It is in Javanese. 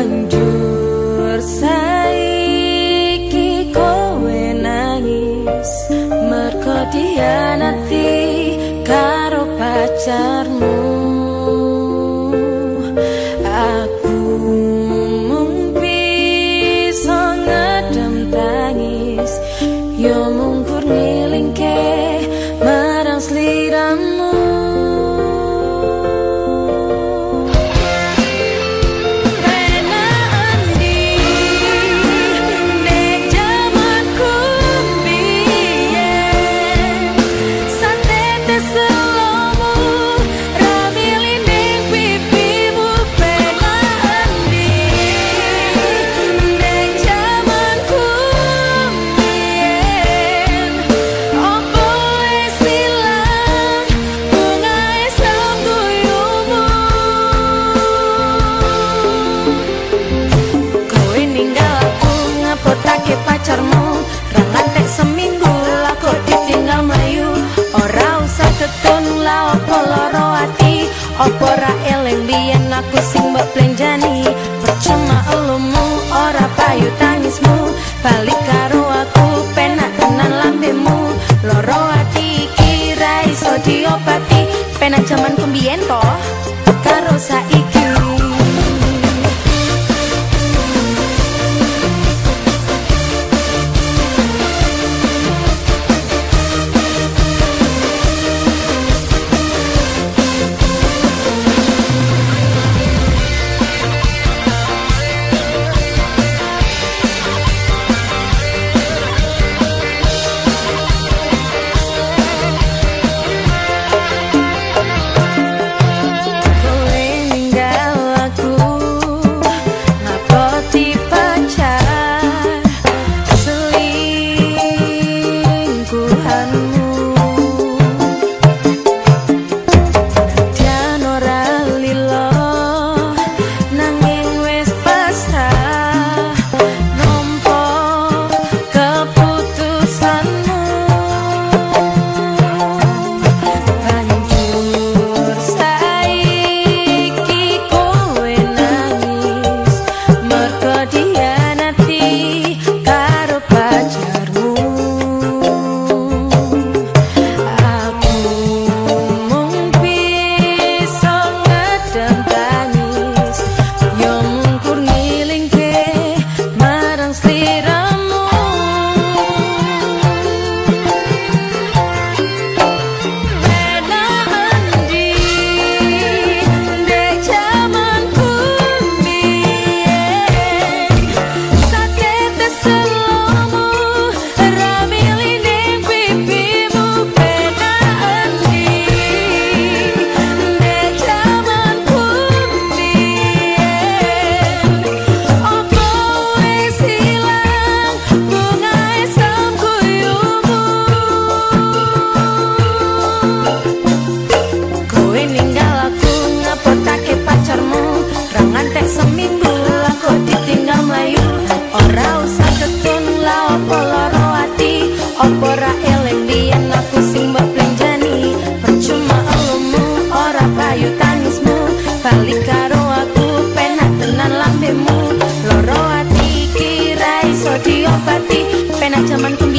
Banjur saiki kowe nangis mergo dianati karo pacarmu. Aku mung bisa ngedem tangis, yo mungkur ngelingke marang sliramu. Pacarmu ra ngantek seminggu lah kok ditinggal mlayu. Ora usah ketun lah opo loro ati, opo ra eling biyen aku sing mbok plenjani. Percuma elumu ora payu tangismu, balik karo aku penak tenan lambemu. Loro ati iki ra iso diobati, penak jaman kembiyen to karo saiki. Opora eleng biyen aku sing mbok plenjani. Percuma elumu ora payu tangismu, balik karo aku penak tenan lambemu. Loro ati iki ra iso diobati, penak jaman